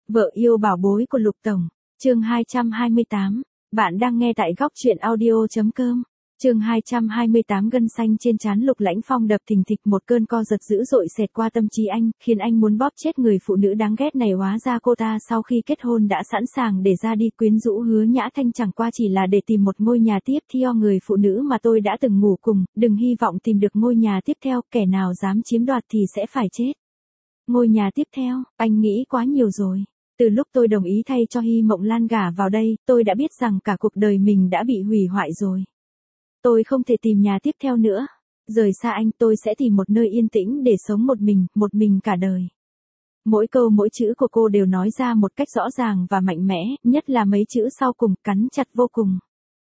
Vợ yêu bảo bối của Lục Tổng, chương 228, bạn đang nghe tại góc truyện audio.com. Chương 228 gân xanh trên trán Lục Lãnh Phong đập thình thịch, một cơn co giật dữ dội xẹt qua tâm trí anh, khiến anh muốn bóp chết người phụ nữ đáng ghét này. Hóa ra cô ta sau khi kết hôn đã sẵn sàng để ra đi, quyến rũ Hứa Nhã Thanh chẳng qua chỉ là để tìm một ngôi nhà tiếp theo. Người phụ nữ mà tôi đã từng ngủ cùng, đừng hy vọng tìm được ngôi nhà tiếp theo, kẻ nào dám chiếm đoạt thì sẽ phải chết. Ngôi nhà tiếp theo, anh nghĩ quá nhiều rồi. Từ lúc tôi đồng ý thay cho Hy Mộng Lan gả vào đây, tôi đã biết rằng cả cuộc đời mình đã bị hủy hoại rồi. Tôi không thể tìm nhà tiếp theo nữa. Rời xa anh, tôi sẽ tìm một nơi yên tĩnh để sống một mình cả đời. Mỗi câu mỗi chữ của cô đều nói ra một cách rõ ràng và mạnh mẽ, nhất là mấy chữ sau cùng, cắn chặt vô cùng.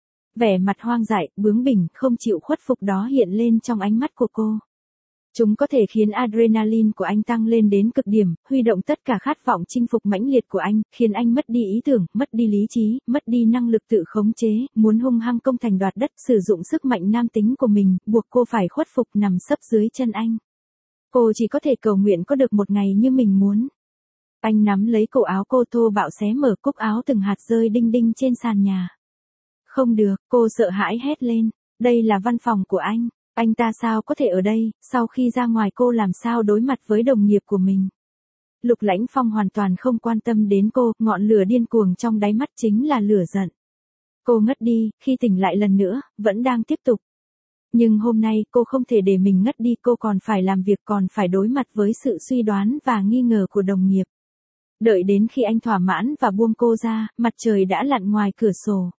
Vẻ mặt hoang dại, bướng bỉnh, không chịu khuất phục đó hiện lên trong ánh mắt của cô. Chúng có thể khiến adrenaline của anh tăng lên đến cực điểm, huy động tất cả khát vọng chinh phục mãnh liệt của anh, khiến anh mất đi ý tưởng, mất đi lý trí, mất đi năng lực tự khống chế, muốn hung hăng công thành đoạt đất, sử dụng sức mạnh nam tính của mình, buộc cô phải khuất phục nằm sấp dưới chân anh. Cô chỉ có thể cầu nguyện có được một ngày như mình muốn. Anh nắm lấy cổ áo cô, thô bạo xé mở cúc áo, từng hạt rơi đinh đinh trên sàn nhà. Không được, cô sợ hãi hét lên. Đây là văn phòng của anh. Anh ta sao có thể ở đây? Sau khi ra ngoài cô làm sao đối mặt với đồng nghiệp của mình? Lục Lãnh Phong hoàn toàn không quan tâm đến cô, ngọn lửa điên cuồng trong đáy mắt chính là lửa giận. Cô ngất đi, khi tỉnh lại lần nữa, vẫn đang tiếp tục. Nhưng hôm nay cô không thể để mình ngất đi, cô còn phải làm việc, còn phải đối mặt với sự suy đoán và nghi ngờ của đồng nghiệp. Đợi đến khi anh thỏa mãn và buông cô ra, mặt trời đã lặn ngoài cửa sổ.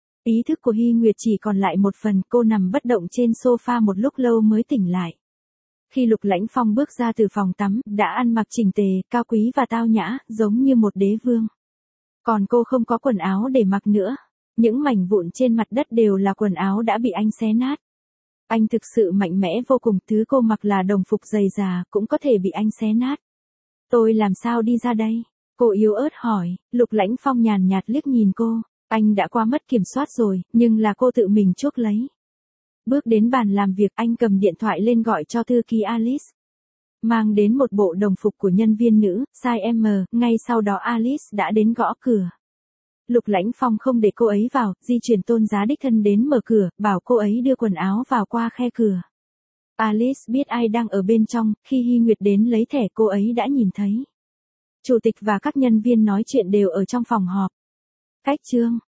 Ý thức của Hy Nguyệt chỉ còn lại một phần, cô nằm bất động trên sofa một lúc lâu mới tỉnh lại. Khi Lục Lãnh Phong bước ra từ phòng tắm, đã ăn mặc chỉnh tề, cao quý và tao nhã, giống như một đế vương. Còn cô không có quần áo để mặc nữa. Những mảnh vụn trên mặt đất đều là quần áo đã bị anh xé nát. Anh thực sự mạnh mẽ vô cùng, thứ cô mặc là đồng phục dày dà, cũng có thể bị anh xé nát. Tôi làm sao đi ra đây? Cô yếu ớt hỏi. Lục Lãnh Phong nhàn nhạt liếc nhìn cô. Anh đã qua mất kiểm soát rồi, nhưng là cô tự mình chuốc lấy. Bước đến bàn làm việc, anh cầm điện thoại lên gọi cho thư ký Alice. Mang đến một bộ đồng phục của nhân viên nữ, size M, ngay sau đó Alice đã đến gõ cửa. Lục Lãnh Phong không để cô ấy vào, di chuyển Tôn Giá đích thân đến mở cửa, bảo cô ấy đưa quần áo vào qua khe cửa. Alice biết ai đang ở bên trong, khi Hy Nguyệt đến lấy thẻ cô ấy đã nhìn thấy. Chủ tịch và các nhân viên nói chuyện đều ở trong phòng họp. Cách chương